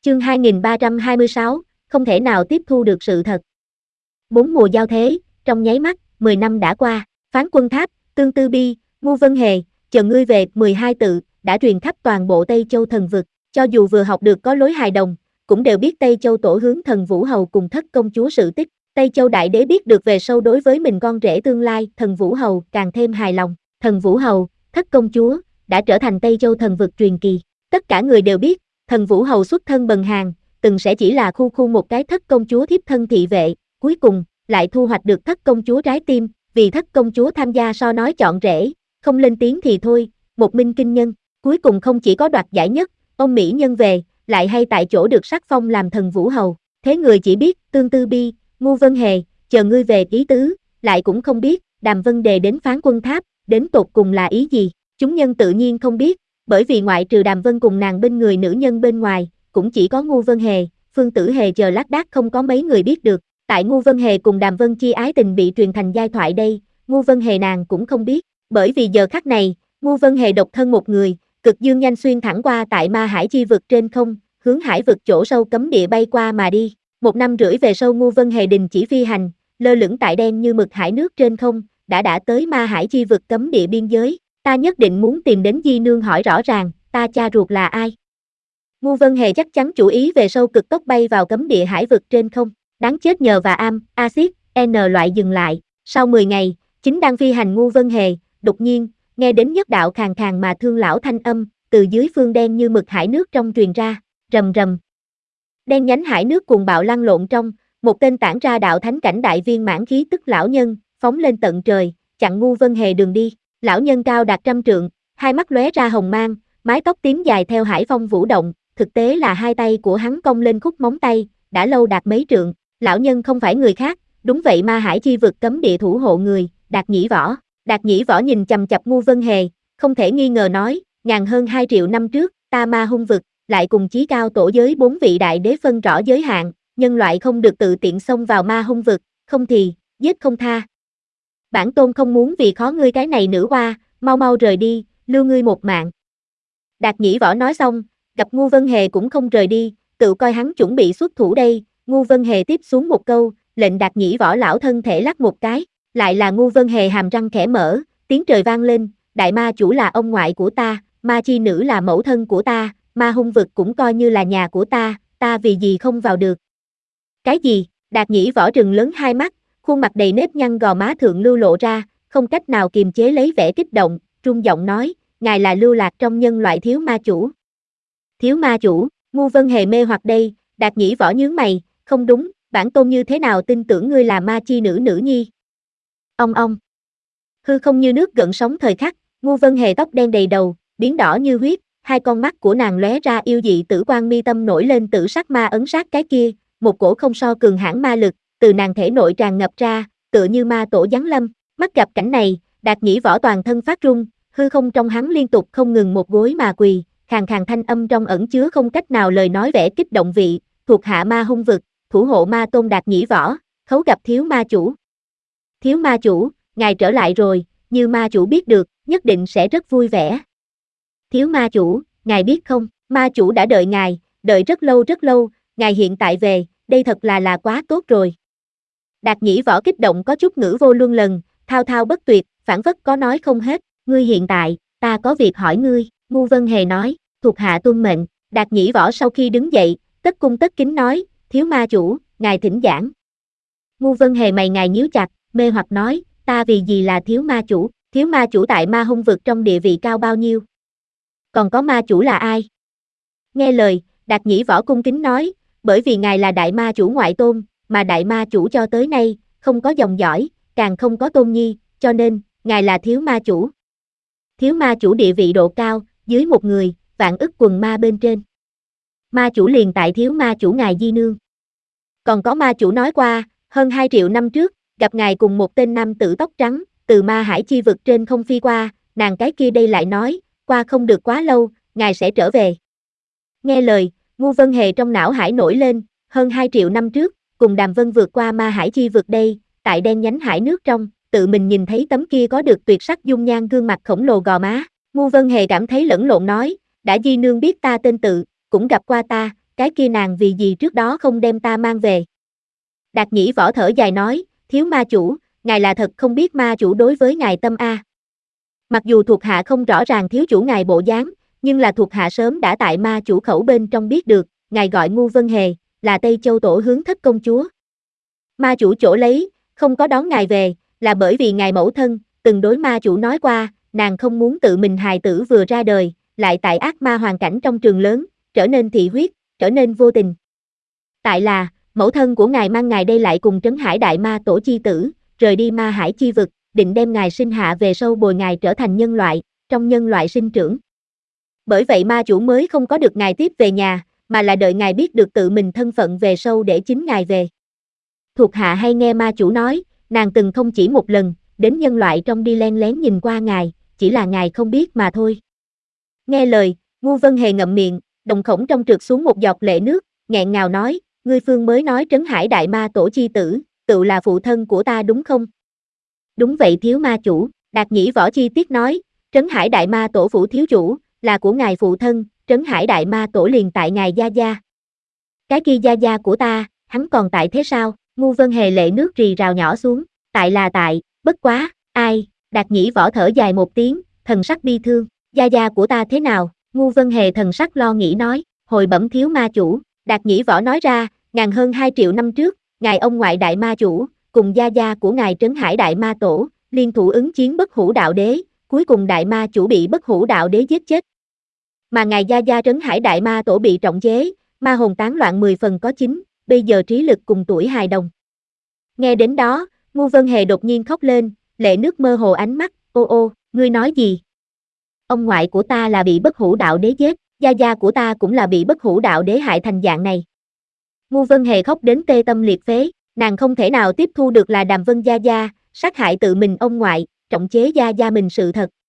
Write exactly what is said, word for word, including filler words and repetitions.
Chương hai nghìn ba trăm hai mươi sáu, không thể nào tiếp thu được sự thật. Bốn mùa giao thế, trong nháy mắt, mười năm đã qua, Phán Quân Tháp, Tương Tư Bi, Ngu Vân Hề, Chờ Ngươi Về, mười hai tự, đã truyền khắp toàn bộ Tây Châu thần vực, cho dù vừa học được có lối hài đồng, cũng đều biết Tây Châu tổ hướng thần Vũ Hầu cùng thất công chúa sự tích. Tây Châu đại đế biết được về sau đối với mình con rể tương lai, thần Vũ Hầu càng thêm hài lòng, thần Vũ Hầu, thất công chúa, đã trở thành Tây Châu thần vực truyền kỳ. Tất cả người đều biết, thần Vũ Hầu xuất thân bần hàn, từng sẽ chỉ là khu khu một cái thất công chúa thiếp thân thị vệ, cuối cùng, lại thu hoạch được thất công chúa trái tim, vì thất công chúa tham gia so nói chọn rể, không lên tiếng thì thôi, một minh kinh nhân, cuối cùng không chỉ có đoạt giải nhất, ông Mỹ nhân về, lại hay tại chỗ được sắc phong làm thần Vũ Hầu, thế người chỉ biết, Tương Tư Bi, Ngu Vân Hề, Chờ Ngươi Về ý tứ, lại cũng không biết, Đàm Vân Đề đến Phán Quân Tháp, đến tột cùng là ý gì, chúng nhân tự nhiên không biết, bởi vì ngoại trừ Đàm Vân cùng nàng bên người nữ nhân bên ngoài, cũng chỉ có Ngu Vân Hề, Phương Tử Hề chờ lác đác không có mấy người biết được, tại Ngu Vân Hề cùng Đàm Vân chi ái tình bị truyền thành giai thoại đây, Ngu Vân Hề nàng cũng không biết, bởi vì giờ khắc này, Ngu Vân Hề độc thân một người, cực dương nhanh xuyên thẳng qua tại Ma Hải chi vực trên không, hướng hải vực chỗ sâu cấm địa bay qua mà đi, một năm rưỡi về sau Ngu Vân Hề đình chỉ phi hành, lơ lửng tại đen như mực hải nước trên không, đã đã tới Ma Hải chi vực cấm địa biên giới, ta nhất định muốn tìm đến Di Nương hỏi rõ ràng, ta cha ruột là ai. Ngu Vân Hề chắc chắn chủ ý về sau cực tốc bay vào cấm địa hải vực trên không, đáng chết nhờ và am, axit, N loại dừng lại, sau mười ngày, chính đang phi hành Ngu Vân Hề, đột nhiên, nghe đến nhất đạo khàn khàn mà thương lão thanh âm, từ dưới phương đen như mực hải nước trong truyền ra, rầm rầm. Đen nhánh hải nước cuồng bạo lăn lộn trong, một tên tản ra đạo thánh cảnh đại viên mãn khí tức lão nhân, phóng lên tận trời, chặn Ngu Vân Hề đường đi, lão nhân cao đạt trăm trượng, hai mắt lóe ra hồng mang, mái tóc tím dài theo hải phong vũ động, thực tế là hai tay của hắn cong lên khúc móng tay, đã lâu đạt mấy trượng, lão nhân không phải người khác, đúng vậy Ma Hải chi vực cấm địa thủ hộ người, Đạt Nhĩ Võ. Đạt Nhĩ Võ nhìn chằm chằm Ngu Vân Hề, không thể nghi ngờ nói, ngàn hơn hai triệu năm trước, ta Ma hung vực, lại cùng chí cao tổ giới bốn vị đại đế phân rõ giới hạn, nhân loại không được tự tiện xông vào Ma hung vực, không thì, giết không tha. Bản tôn không muốn vì khó ngươi cái này nữ oa, mau mau rời đi, lưu ngươi một mạng. Đạt Nhĩ Võ nói xong, gặp Ngu Vân Hề cũng không rời đi, tự coi hắn chuẩn bị xuất thủ đây, Ngu Vân Hề tiếp xuống một câu, lệnh Đạt Nhĩ Võ lão thân thể lắc một cái, lại là Ngu Vân Hề hàm răng khẽ mở, tiếng trời vang lên, đại ma chủ là ông ngoại của ta, ma chi nữ là mẫu thân của ta, Ma hung vực cũng coi như là nhà của ta, ta vì gì không vào được. Cái gì? Đạt Nhĩ Võ trừng lớn hai mắt, khuôn mặt đầy nếp nhăn gò má thượng lưu lộ ra, không cách nào kiềm chế lấy vẻ kích động, run giọng nói, ngài là lưu lạc trong nhân loại thiếu ma chủ. Thiếu ma chủ, Ngu Vân Hề mê hoặc đây, Đạt Nhĩ Võ nhướng mày, không đúng, bản tôn như thế nào tin tưởng ngươi là ma chi nữ nữ nhi. Ông ông. Hư không như nước gợn sóng thời khắc, Ngu Vân Hề tóc đen đầy đầu, biến đỏ như huyết, hai con mắt của nàng lóe ra yêu dị tử quang mi tâm nổi lên tử sắc ma ấn sát cái kia, một cổ không so cường hãn ma lực, từ nàng thể nội tràn ngập ra, tựa như ma tổ giáng lâm, mắt gặp cảnh này, Đạt Nhĩ Võ toàn thân phát run, hư không trong hắn liên tục không ngừng một gối mà quỳ, khàn khàn thanh âm trong ẩn chứa không cách nào lời nói vẻ kích động vị, thuộc hạ Ma hung vực, thủ hộ ma tôn Đạt Nhĩ Võ, khấu gặp thiếu ma chủ. Thiếu ma chủ, ngài trở lại rồi, như ma chủ biết được, nhất định sẽ rất vui vẻ. Thiếu ma chủ, ngài biết không, ma chủ đã đợi ngài, đợi rất lâu rất lâu, ngài hiện tại về, đây thật là là quá tốt rồi. Đạt Nhĩ Võ kích động có chút ngữ vô luân lần, thao thao bất tuyệt, phản phất có nói không hết, ngươi hiện tại, ta có việc hỏi ngươi, Ngu Vân Hề nói, thuộc hạ tuân mệnh, Đạt Nhĩ Võ sau khi đứng dậy, tất cung tất kính nói, thiếu ma chủ, ngài thỉnh giảng. Ngu Vân Hề mày ngài nhíu chặt, mê hoặc nói, ta vì gì là thiếu ma chủ, thiếu ma chủ tại Ma hung vực trong địa vị cao bao nhiêu? Còn có ma chủ là ai? Nghe lời, Đạt Nhĩ Võ cung kính nói, bởi vì ngài là đại ma chủ ngoại tôn, mà đại ma chủ cho tới nay, không có dòng dõi, càng không có tôn nhi, cho nên, ngài là thiếu ma chủ. Thiếu ma chủ địa vị độ cao, dưới một người, vạn ức quần ma bên trên. Ma chủ liền tại thiếu ma chủ ngài Di Nương. Còn có ma chủ nói qua, hơn hai triệu năm trước, gặp ngài cùng một tên nam tử tóc trắng, từ Ma Hải chi vực trên không phi qua, nàng cái kia đây lại nói, qua không được quá lâu, ngài sẽ trở về. Nghe lời, Ngu Vân Hề trong não hải nổi lên, hơn hai triệu năm trước, cùng Đàm Vân vượt qua Ma Hải chi vực đây, tại đen nhánh hải nước trong, tự mình nhìn thấy tấm kia có được tuyệt sắc dung nhan gương mặt khổng lồ gò má. Ngu Vân Hề cảm thấy lẫn lộn nói, đã Di Nương biết ta tên tự, cũng gặp qua ta, cái kia nàng vì gì trước đó không đem ta mang về. Đạt Nhĩ Võ thở dài nói, thiếu ma chủ, ngài là thật không biết ma chủ đối với ngài tâm a. Mặc dù thuộc hạ không rõ ràng thiếu chủ ngài bộ dáng, nhưng là thuộc hạ sớm đã tại ma chủ khẩu bên trong biết được, ngài gọi Ngu Vân Hề, là Tây Châu tổ hướng thất công chúa. Ma chủ chỗ lấy, không có đón ngài về, là bởi vì ngài mẫu thân, từng đối ma chủ nói qua, nàng không muốn tự mình hài tử vừa ra đời, lại tại ác ma hoàn cảnh trong trường lớn, trở nên thị huyết, trở nên vô tình. Tại là, mẫu thân của ngài mang ngài đây lại cùng Trấn Hải Đại Ma Tổ chi tử, rời đi ma hải chi vực, định đem ngài sinh hạ về sâu bồi ngài trở thành nhân loại, trong nhân loại sinh trưởng. Bởi vậy ma chủ mới không có được ngài tiếp về nhà, mà là đợi ngài biết được tự mình thân phận về sâu để chính ngài về. Thuộc hạ hay nghe ma chủ nói, nàng từng không chỉ một lần, đến nhân loại trong đi len lén nhìn qua ngài, chỉ là ngài không biết mà thôi. Nghe lời, Ngu Vân Hề ngậm miệng, đồng khổng trong trượt xuống một giọt lệ nước, nghẹn ngào nói, ngươi phương mới nói Trấn Hải Đại Ma Tổ chi tử, tự là phụ thân của ta đúng không? Đúng vậy thiếu ma chủ, Đạt Nhĩ Võ chi tiết nói, Trấn Hải Đại Ma Tổ phủ thiếu chủ, là của ngài phụ thân, Trấn Hải Đại Ma Tổ liền tại ngài gia gia. Cái kia gia gia của ta, hắn còn tại thế sao? Ngu Vân Hề lệ nước rì rào nhỏ xuống, tại là tại, bất quá, ai? Đạt Nhĩ Võ thở dài một tiếng, thần sắc bi thương, gia gia của ta thế nào? Ngu Vân Hề thần sắc lo nghĩ nói, hồi bẩm thiếu ma chủ, Đạt Nhĩ Võ nói ra, ngàn hơn hai triệu năm trước, ngài ông ngoại đại ma chủ, cùng gia gia của ngài Trấn Hải Đại Ma Tổ, liên thủ ứng chiến bất hủ đạo đế, cuối cùng đại ma chủ bị bất hủ đạo đế giết chết. Mà ngài gia gia Trấn Hải Đại Ma Tổ bị trọng chế, ma hồn tán loạn mười phần có chín, bây giờ trí lực cùng tuổi hài đồng. Nghe đến đó, Ngu Vân Hề đột nhiên khóc lên, lệ nước mơ hồ ánh mắt, ô ô, ngươi nói gì? Ông ngoại của ta là bị bất hủ đạo đế giết, gia gia của ta cũng là bị bất hủ đạo đế hại thành dạng này. Ngu Vân Hề khóc đến tê tâm liệt phế, nàng không thể nào tiếp thu được là Đàm Vân gia gia, sát hại tự mình ông ngoại, trọng chế gia gia mình sự thật,